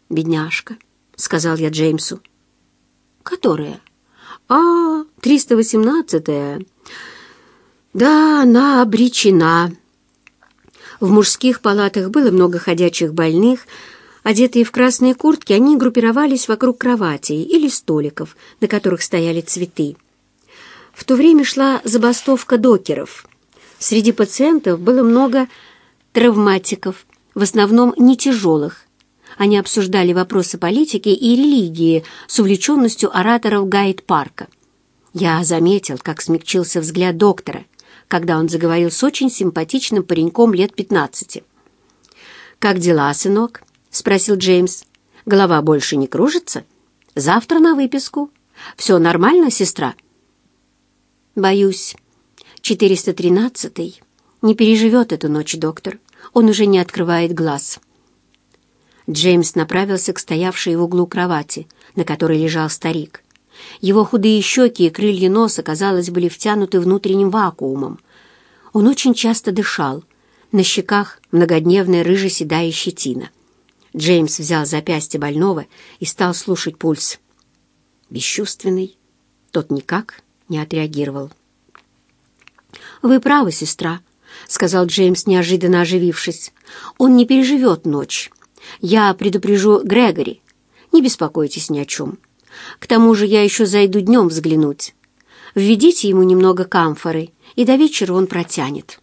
«Бедняжка», — сказал я Джеймсу. «Которая?» «А, 318-я. Да, она обречена». В мужских палатах было много ходячих больных. Одетые в красные куртки, они группировались вокруг кроватей или столиков, на которых стояли цветы. В то время шла забастовка докеров. Среди пациентов было много травматиков, в основном не тяжелых. Они обсуждали вопросы политики и религии с увлеченностью ораторов Гайд-парка. Я заметил, как смягчился взгляд доктора, когда он заговорил с очень симпатичным пареньком лет 15. «Как дела, сынок?» — спросил Джеймс. «Голова больше не кружится? Завтра на выписку. Все нормально, сестра?» «Боюсь, 413-й не переживет эту ночь, доктор. Он уже не открывает глаз». Джеймс направился к стоявшей в углу кровати, на которой лежал старик. Его худые щеки и крылья носа, казалось, были втянуты внутренним вакуумом. Он очень часто дышал. На щеках многодневная рыже-седая щетина. Джеймс взял запястье больного и стал слушать пульс. Бесчувственный. Тот никак не отреагировал. «Вы правы, сестра», — сказал Джеймс, неожиданно оживившись. «Он не переживет ночь. Я предупрежу Грегори. Не беспокойтесь ни о чем. К тому же я еще зайду днем взглянуть. Введите ему немного камфоры, и до вечера он протянет».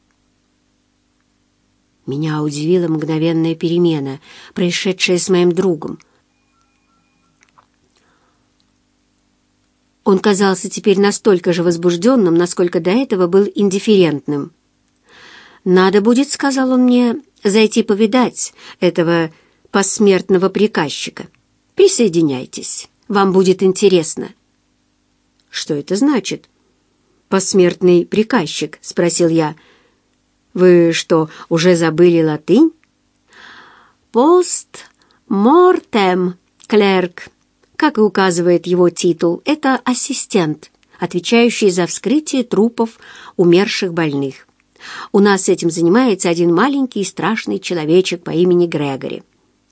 Меня удивила мгновенная перемена, происшедшая с моим другом. Он казался теперь настолько же возбужденным, насколько до этого был индифферентным. «Надо будет, — сказал он мне, — зайти повидать этого посмертного приказчика. Присоединяйтесь, вам будет интересно». «Что это значит?» «Посмертный приказчик?» — спросил я. «Вы что, уже забыли латынь?» «Пост мортем клерк», как и указывает его титул, это ассистент, отвечающий за вскрытие трупов умерших больных. У нас этим занимается один маленький и страшный человечек по имени Грегори.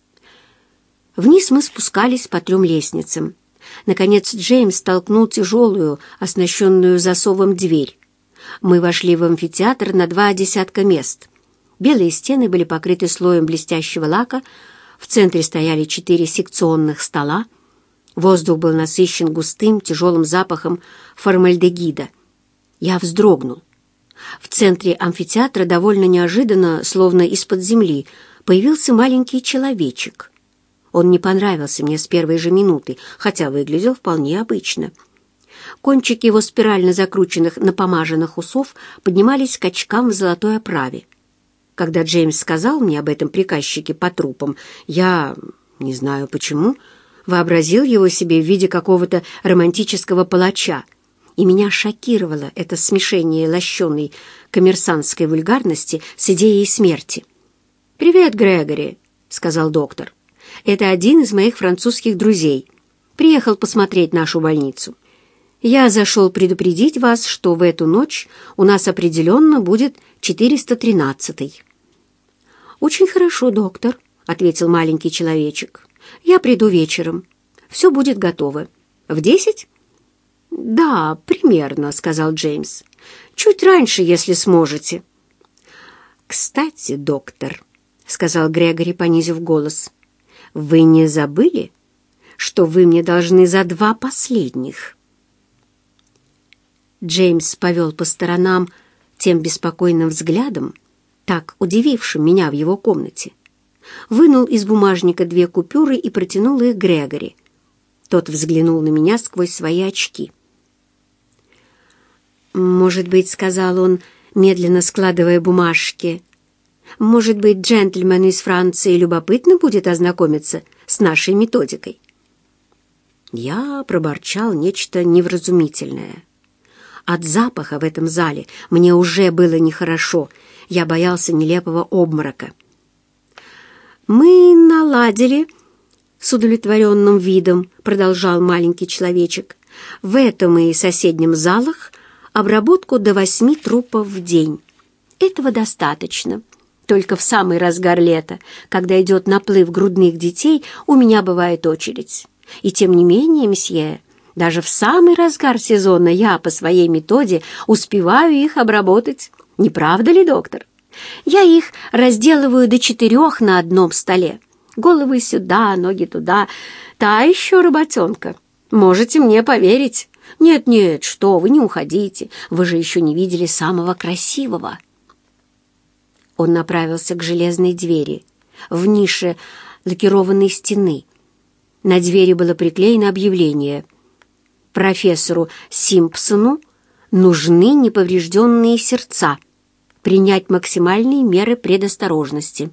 Вниз мы спускались по 3 лестницам. Наконец Джеймс толкнул тяжелую, оснащенную засовом дверь. Мы вошли в амфитеатр на 2 десятка мест. Белые стены были покрыты слоем блестящего лака, в центре стояли 4 секционных стола. Воздух был насыщен густым, тяжелым запахом формальдегида. Я вздрогнул. В центре амфитеатра довольно неожиданно, словно из-под земли, появился маленький человечек. Он не понравился мне с первой же минуты, хотя выглядел вполне обычно. Кончики его спирально закрученных напомаженных усов поднимались скачкам в золотой оправе. Когда Джеймс сказал мне об этом приказчике по трупам, я, не знаю почему, вообразил его себе в виде какого-то романтического палача, и меня шокировало это смешение лощеной коммерсантской вульгарности с идеей смерти. «Привет, Грегори», — сказал доктор. «Это один из моих французских друзей. Приехал посмотреть нашу больницу. Я зашел предупредить вас, что в эту ночь у нас определенно будет 413-й». «Очень хорошо, доктор», — ответил маленький человечек. «Я приду вечером. Все будет готово. В 10?» «Да, примерно», — сказал Джеймс. «Чуть раньше, если сможете». «Кстати, доктор», — сказал Грегори, понизив голос, — «вы не забыли, что вы мне должны за 2 последних?» Джеймс повел по сторонам тем беспокойным взглядом, так удивившим меня в его комнате. Вынул из бумажника 2 купюры и протянул их Грегори. Тот взглянул на меня сквозь свои очки. «Может быть, — сказал он, медленно складывая бумажки, — может быть, джентльмену из Франции любопытно будет ознакомиться с нашей методикой?» Я проборчал нечто невразумительное. От запаха в этом зале мне уже было нехорошо. Я боялся нелепого обморока. «Мы наладили, с удовлетворенным видом, — продолжал маленький человечек, — в этом и соседнем залах обработку до 8 трупов в день. Этого достаточно. Только в самый разгар лета, когда идет наплыв грудных детей, у меня бывает очередь. И тем не менее, месье, даже в самый разгар сезона я по своей методе успеваю их обработать. Не правда ли, доктор? Я их разделываю до 4 на одном столе. Головы сюда, ноги туда. Та еще работенка. Можете мне поверить. Нет-нет, что вы, не уходите. Вы же еще не видели самого красивого. Он направился к железной двери в нише лакированной стены. На двери было приклеено объявление: профессору Симпсону нужны неповрежденные сердца. Принять максимальные меры предосторожности.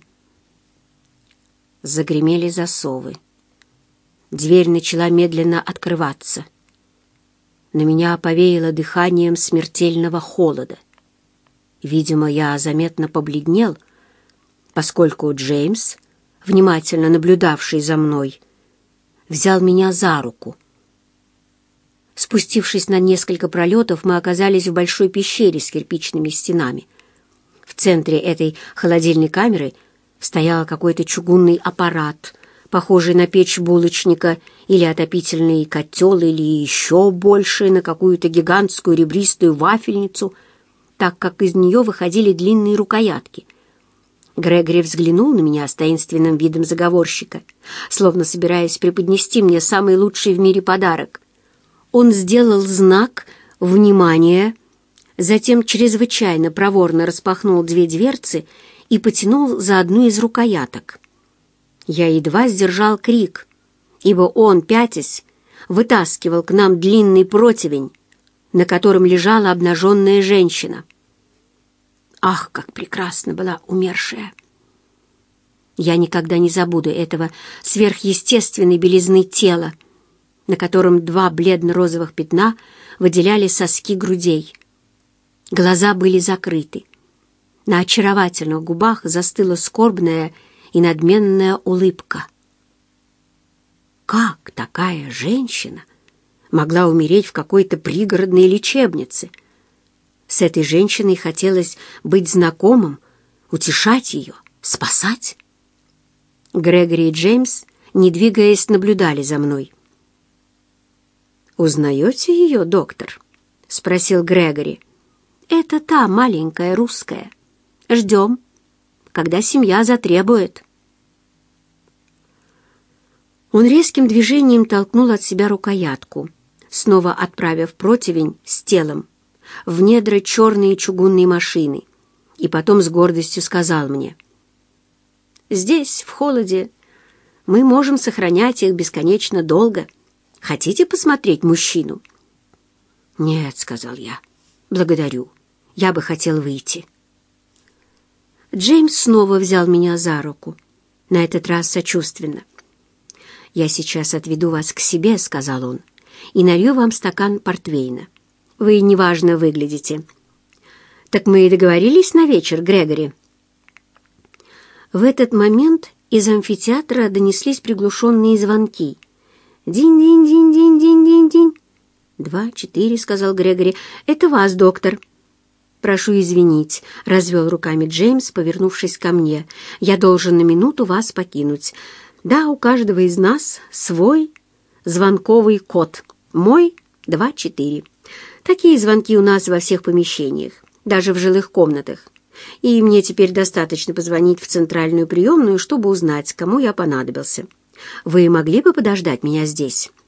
Загремели засовы. Дверь начала медленно открываться. На меня повеяло дыханием смертельного холода. Видимо, я заметно побледнел, поскольку Джеймс, внимательно наблюдавший за мной, взял меня за руку. Спустившись на несколько пролетов, мы оказались в большой пещере с кирпичными стенами. В центре этой холодильной камеры стоял какой-то чугунный аппарат, похожий на печь булочника или отопительный котел, или еще больше на какую-то гигантскую ребристую вафельницу, так как из нее выходили длинные рукоятки. Грегори взглянул на меня с таинственным видом заговорщика, словно собираясь преподнести мне самый лучший в мире подарок. Он сделал знак «Внимание», затем чрезвычайно проворно распахнул 2 дверцы и потянул за одну из рукояток. Я едва сдержал крик, ибо он, пятясь, вытаскивал к нам длинный противень, на котором лежала обнаженная женщина. Ах, как прекрасно была умершая! Я никогда не забуду этого сверхъестественной белизны тела, на котором 2 бледно-розовых пятна выделяли соски грудей. Глаза были закрыты. На очаровательных губах застыла скорбная и надменная улыбка. Как такая женщина могла умереть в какой-то пригородной лечебнице? С этой женщиной хотелось быть знакомым, утешать ее, спасать. Грегори и Джеймс, не двигаясь, наблюдали за мной. «Узнаете ее, доктор?» — спросил Грегори. «Это та маленькая русская. Ждем, когда семья затребует». Он резким движением толкнул от себя рукоятку, снова отправив противень с телом в недра черной чугунной машины, и потом с гордостью сказал мне: «Здесь, в холоде, мы можем сохранять их бесконечно долго. Хотите посмотреть мужчину?» «Нет», — сказал я, — «благодарю. Я бы хотел выйти». Джеймс снова взял меня за руку, на этот раз сочувственно. «Я сейчас отведу вас к себе», — сказал он, — «и налью вам стакан портвейна. Вы неважно выглядите». «Так мы и договорились на вечер, Грегори?» В этот момент из амфитеатра донеслись приглушенные звонки. «Динь-динь-динь-динь-динь-динь-динь». 2, 4, — сказал Грегори. «Это вас, доктор». «Прошу извинить», — развел руками Джеймс, повернувшись ко мне. «Я должен на минуту вас покинуть. Да, у каждого из нас свой звонковый код. Мой 2, 4. Такие звонки у нас во всех помещениях, даже в жилых комнатах. И мне теперь достаточно позвонить в центральную приемную, чтобы узнать, кому я понадобился. Вы могли бы подождать меня здесь?»